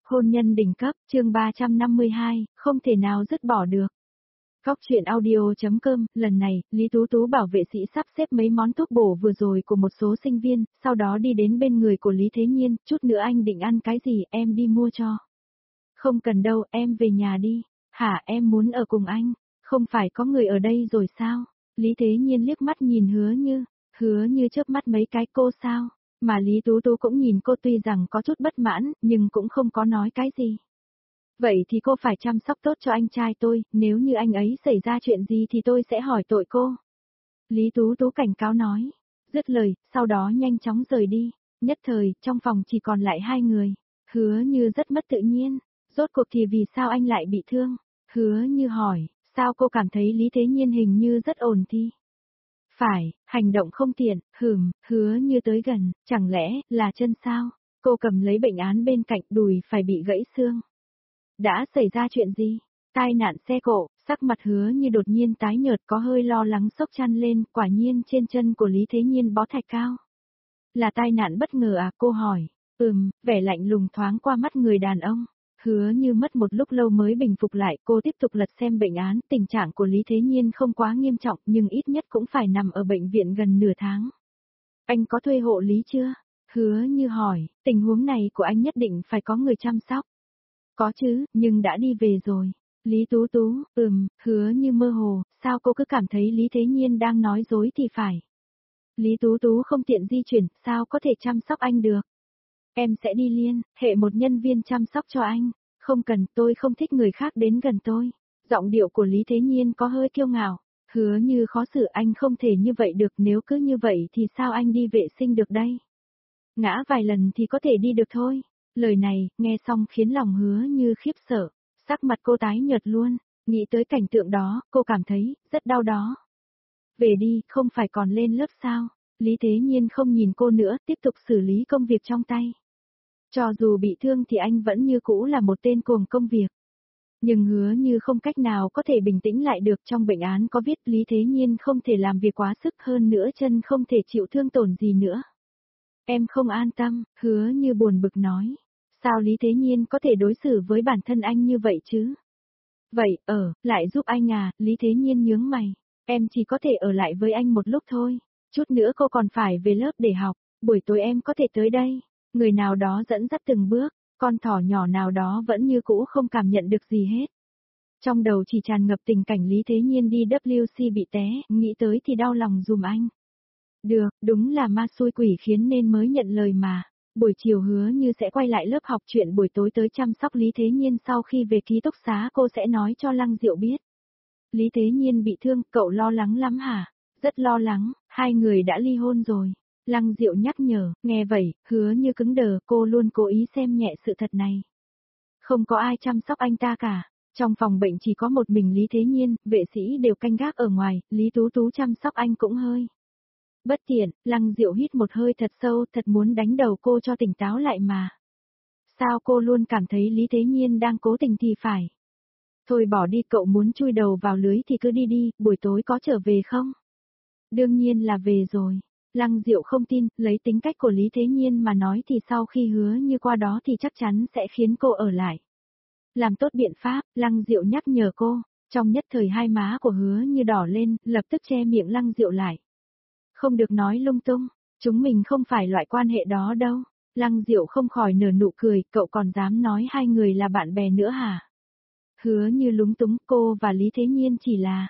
Hôn nhân đỉnh cấp, chương 352, không thể nào dứt bỏ được. Góc truyện audio.com, lần này, Lý Tú Tú bảo vệ sĩ sắp xếp mấy món thuốc bổ vừa rồi của một số sinh viên, sau đó đi đến bên người của Lý Thế Nhiên, chút nữa anh định ăn cái gì, em đi mua cho. Không cần đâu, em về nhà đi. Hả, em muốn ở cùng anh, không phải có người ở đây rồi sao? Lý Thế Nhiên liếc mắt nhìn Hứa Như chớp mắt mấy cái cô sao? Mà Lý Tú Tú cũng nhìn cô tuy rằng có chút bất mãn, nhưng cũng không có nói cái gì. Vậy thì cô phải chăm sóc tốt cho anh trai tôi, nếu như anh ấy xảy ra chuyện gì thì tôi sẽ hỏi tội cô. Lý Tú Tú cảnh cáo nói. Dứt lời, sau đó nhanh chóng rời đi. Nhất thời, trong phòng chỉ còn lại hai người. Hứa Như rất mất tự nhiên. Rốt cuộc thì vì sao anh lại bị thương? Hứa Như hỏi, sao cô cảm thấy Lý Thế Nhiên hình như rất ổn thì? Phải, hành động không tiện, Hứa Như tới gần, chẳng lẽ là chân sao? Cô cầm lấy bệnh án bên cạnh, đùi phải bị gãy xương. Đã xảy ra chuyện gì? Tai nạn xe cộ, sắc mặt Hứa Như đột nhiên tái nhợt, có hơi lo lắng xốc chăn lên, quả nhiên trên chân của Lý Thế Nhiên bó thạch cao. Là tai nạn bất ngờ à, cô hỏi. Vẻ lạnh lùng thoáng qua mắt người đàn ông. Hứa Như mất một lúc lâu mới bình phục lại, cô tiếp tục lật xem bệnh án, tình trạng của Lý Thế Nhiên không quá nghiêm trọng nhưng ít nhất cũng phải nằm ở bệnh viện gần nửa tháng. Anh có thuê hộ lý chưa? Hứa Như hỏi, tình huống này của anh nhất định phải có người chăm sóc. Có chứ, nhưng đã đi về rồi. Lý Tú Tú, Hứa Như mơ hồ, sao cô cứ cảm thấy Lý Thế Nhiên đang nói dối thì phải. Lý Tú Tú không tiện di chuyển, sao có thể chăm sóc anh được? Em sẽ đi liên, hệ một nhân viên chăm sóc cho anh. Không cần, tôi không thích người khác đến gần tôi. Giọng điệu của Lý Thế Nhiên có hơi kiêu ngạo. Hứa Như khó xử, anh không thể như vậy được, nếu cứ như vậy thì sao anh đi vệ sinh được đây? Ngã vài lần thì có thể đi được thôi. Lời này, nghe xong khiến lòng Hứa Như khiếp sợ. Sắc mặt cô tái nhợt luôn. Nghĩ tới cảnh tượng đó, cô cảm thấy rất đau đó. Về đi, không phải còn lên lớp sao? Lý Thế Nhiên không nhìn cô nữa, tiếp tục xử lý công việc trong tay. Cho dù bị thương thì anh vẫn như cũ là một tên cuồng công việc. Nhưng Hứa Như không cách nào có thể bình tĩnh lại được, trong bệnh án có viết Lý Thế Nhiên không thể làm việc quá sức, hơn nữa chân không thể chịu thương tổn gì nữa. Em không an tâm, Hứa Như buồn bực nói. Sao Lý Thế Nhiên có thể đối xử với bản thân anh như vậy chứ? Vậy, lại giúp anh à, Lý Thế Nhiên nhướng mày. Em chỉ có thể ở lại với anh một lúc thôi. Chút nữa cô còn phải về lớp để học, buổi tối em có thể tới đây. Người nào đó dẫn dắt từng bước, con thỏ nhỏ nào đó vẫn như cũ không cảm nhận được gì hết. Trong đầu chỉ tràn ngập tình cảnh Lý Thế Nhiên đi WC bị té, nghĩ tới thì đau lòng dùm anh. Được, đúng là ma xui quỷ khiến nên mới nhận lời mà. Buổi chiều Hứa Như sẽ quay lại lớp học, chuyện buổi tối tới chăm sóc Lý Thế Nhiên sau khi về ký túc xá cô sẽ nói cho Lăng Diệu biết. Lý Thế Nhiên bị thương, cậu lo lắng lắm hả? Rất lo lắng, hai người đã ly hôn rồi. Lăng Diệu nhắc nhở, nghe vậy, Hứa Như cứng đờ, cô luôn cố ý xem nhẹ sự thật này. Không có ai chăm sóc anh ta cả. Trong phòng bệnh chỉ có một mình Lý Thế Nhiên, vệ sĩ đều canh gác ở ngoài, Lý Tú Tú chăm sóc anh cũng hơi bất tiện. Lăng Diệu hít một hơi thật sâu, thật muốn đánh đầu cô cho tỉnh táo lại mà. Sao cô luôn cảm thấy Lý Thế Nhiên đang cố tình thì phải. Thôi bỏ đi, cậu muốn chui đầu vào lưới thì cứ đi đi, buổi tối có trở về không? Đương nhiên là về rồi. Lăng Diệu không tin, lấy tính cách của Lý Thế Nhiên mà nói thì sau khi Hứa Như qua đó thì chắc chắn sẽ khiến cô ở lại. Làm tốt biện pháp, Lăng Diệu nhắc nhở cô, trong nhất thời hai má của Hứa Như đỏ lên, lập tức che miệng Lăng Diệu lại. Không được nói lung tung, chúng mình không phải loại quan hệ đó đâu. Lăng Diệu không khỏi nở nụ cười, cậu còn dám nói hai người là bạn bè nữa hả? Hứa Như lúng túng, cô và Lý Thế Nhiên chỉ là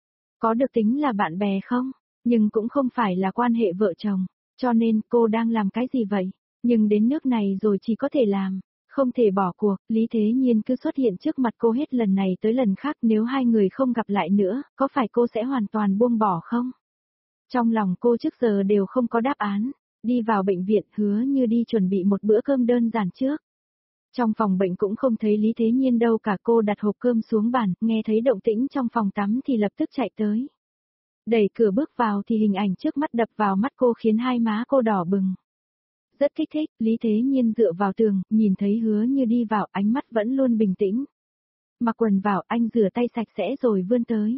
có được tính là bạn bè không? Nhưng cũng không phải là quan hệ vợ chồng, cho nên cô đang làm cái gì vậy? Nhưng đến nước này rồi chỉ có thể làm, không thể bỏ cuộc. Lý Thế Nhiên cứ xuất hiện trước mặt cô hết lần này tới lần khác, nếu hai người không gặp lại nữa, có phải cô sẽ hoàn toàn buông bỏ không? Trong lòng cô trước giờ đều không có đáp án. Đi vào bệnh viện, Hứa Như đi chuẩn bị một bữa cơm đơn giản trước. Trong phòng bệnh cũng không thấy Lý Thế Nhiên đâu cả, cô đặt hộp cơm xuống bàn, nghe thấy động tĩnh trong phòng tắm thì lập tức chạy tới. Đẩy cửa bước vào thì hình ảnh trước mắt đập vào mắt cô khiến hai má cô đỏ bừng. Rất kích thích, Lý Thế Nhiên dựa vào tường, nhìn thấy Hứa Như đi vào, ánh mắt vẫn luôn bình tĩnh. Mặc quần vào, anh rửa tay sạch sẽ rồi vươn tới.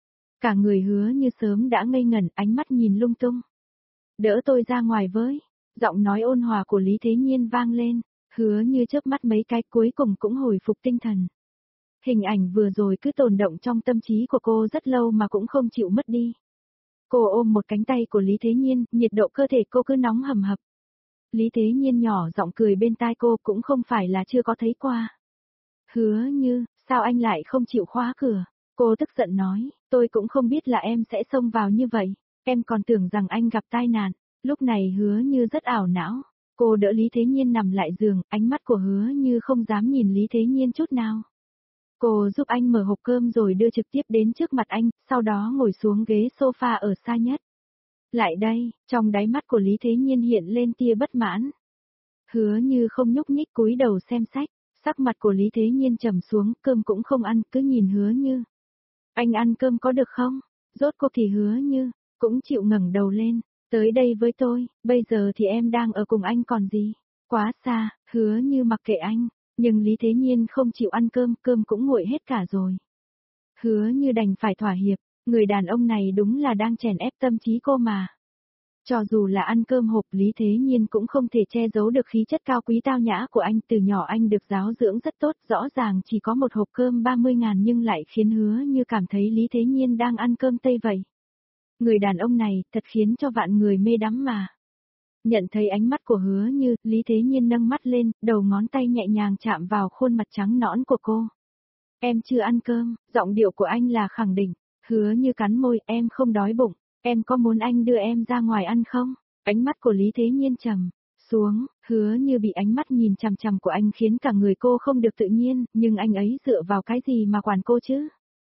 Cả người Hứa Như sớm đã ngây ngẩn, ánh mắt nhìn lung tung. Đỡ tôi ra ngoài với. Giọng nói ôn hòa của Lý Thế Nhiên vang lên. Hứa Như chớp mắt mấy cái cuối cùng cũng hồi phục tinh thần. Hình ảnh vừa rồi cứ tồn động trong tâm trí của cô rất lâu mà cũng không chịu mất đi. Cô ôm một cánh tay của Lý Thế Nhiên, nhiệt độ cơ thể cô cứ nóng hầm hập. Lý Thế Nhiên nhỏ giọng cười bên tai cô cũng không phải là chưa có thấy qua. Hứa Như, sao anh lại không chịu khóa cửa? Cô tức giận nói, tôi cũng không biết là em sẽ xông vào như vậy. Em còn tưởng rằng anh gặp tai nạn. Lúc này Hứa Như rất ảo não. Cô đỡ Lý Thế Nhiên nằm lại giường, ánh mắt của Hứa Như không dám nhìn Lý Thế Nhiên chút nào. Cô giúp anh mở hộp cơm rồi đưa trực tiếp đến trước mặt anh, sau đó ngồi xuống ghế sofa ở xa nhất. Lại đây, trong đáy mắt của Lý Thế Nhiên hiện lên tia bất mãn. Hứa Như không nhúc nhích cúi đầu xem sách, sắc mặt của Lý Thế Nhiên trầm xuống, cơm cũng không ăn, cứ nhìn Hứa Như. Anh ăn cơm có được không? Rốt cuộc thì Hứa Như, cũng chịu ngẩng đầu lên, tới đây với tôi, bây giờ thì em đang ở cùng anh còn gì? Quá xa, Hứa Như mặc kệ anh, nhưng Lý Thế Nhiên không chịu ăn cơm, cơm cũng nguội hết cả rồi. Hứa Như đành phải thỏa hiệp, người đàn ông này đúng là đang chèn ép tâm trí cô mà. Cho dù là ăn cơm hộp Lý Thế Nhiên cũng không thể che giấu được khí chất cao quý tao nhã của anh, từ nhỏ anh được giáo dưỡng rất tốt, rõ ràng chỉ có một hộp cơm 30.000 nhưng lại khiến Hứa Như cảm thấy Lý Thế Nhiên đang ăn cơm Tây vậy. Người đàn ông này thật khiến cho vạn người mê đắm mà. Nhận thấy ánh mắt của Hứa Như, Lý Thế Nhiên nâng mắt lên, đầu ngón tay nhẹ nhàng chạm vào khuôn mặt trắng nõn của cô. Em chưa ăn cơm, giọng điệu của anh là khẳng định. Hứa Như cắn môi, em không đói bụng, em có muốn anh đưa em ra ngoài ăn không? Ánh mắt của Lý Thế Nhiên trầm xuống, Hứa Như bị ánh mắt nhìn chằm chằm của anh khiến cả người cô không được tự nhiên, nhưng anh ấy dựa vào cái gì mà quản cô chứ?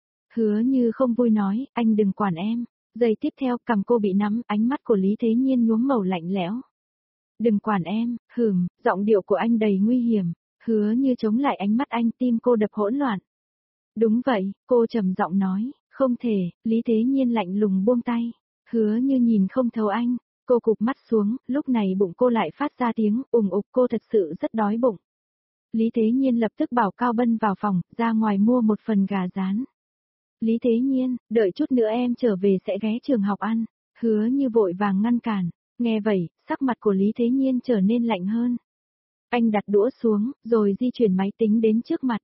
Hứa Như không vui nói, anh đừng quản em. Giây tiếp theo, cằm cô bị nắm, ánh mắt của Lý Thế Nhiên nhuốm màu lạnh lẽo. Đừng quản em, giọng điệu của anh đầy nguy hiểm. Hứa Như chống lại ánh mắt anh, tim cô đập hỗn loạn. Đúng vậy, cô trầm giọng nói, không thể, Lý Thế Nhiên lạnh lùng buông tay. Hứa Như nhìn không thấu anh, cô cụp mắt xuống, lúc này bụng cô lại phát ra tiếng ùng ục, cô thật sự rất đói bụng. Lý Thế Nhiên lập tức bảo Cao Bân vào phòng, ra ngoài mua một phần gà rán. Lý Thế Nhiên, đợi chút nữa em trở về sẽ ghé trường học ăn. Hứa Như vội vàng ngăn cản, nghe vậy, sắc mặt của Lý Thế Nhiên trở nên lạnh hơn. Anh đặt đũa xuống, rồi di chuyển máy tính đến trước mặt.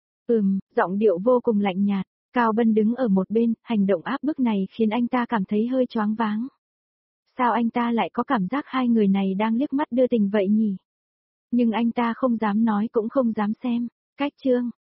Giọng điệu vô cùng lạnh nhạt. Cao Bân đứng ở một bên, hành động áp bức này khiến anh ta cảm thấy hơi choáng váng. Sao anh ta lại có cảm giác hai người này đang liếc mắt đưa tình vậy nhỉ? Nhưng anh ta không dám nói cũng không dám xem. Cách chương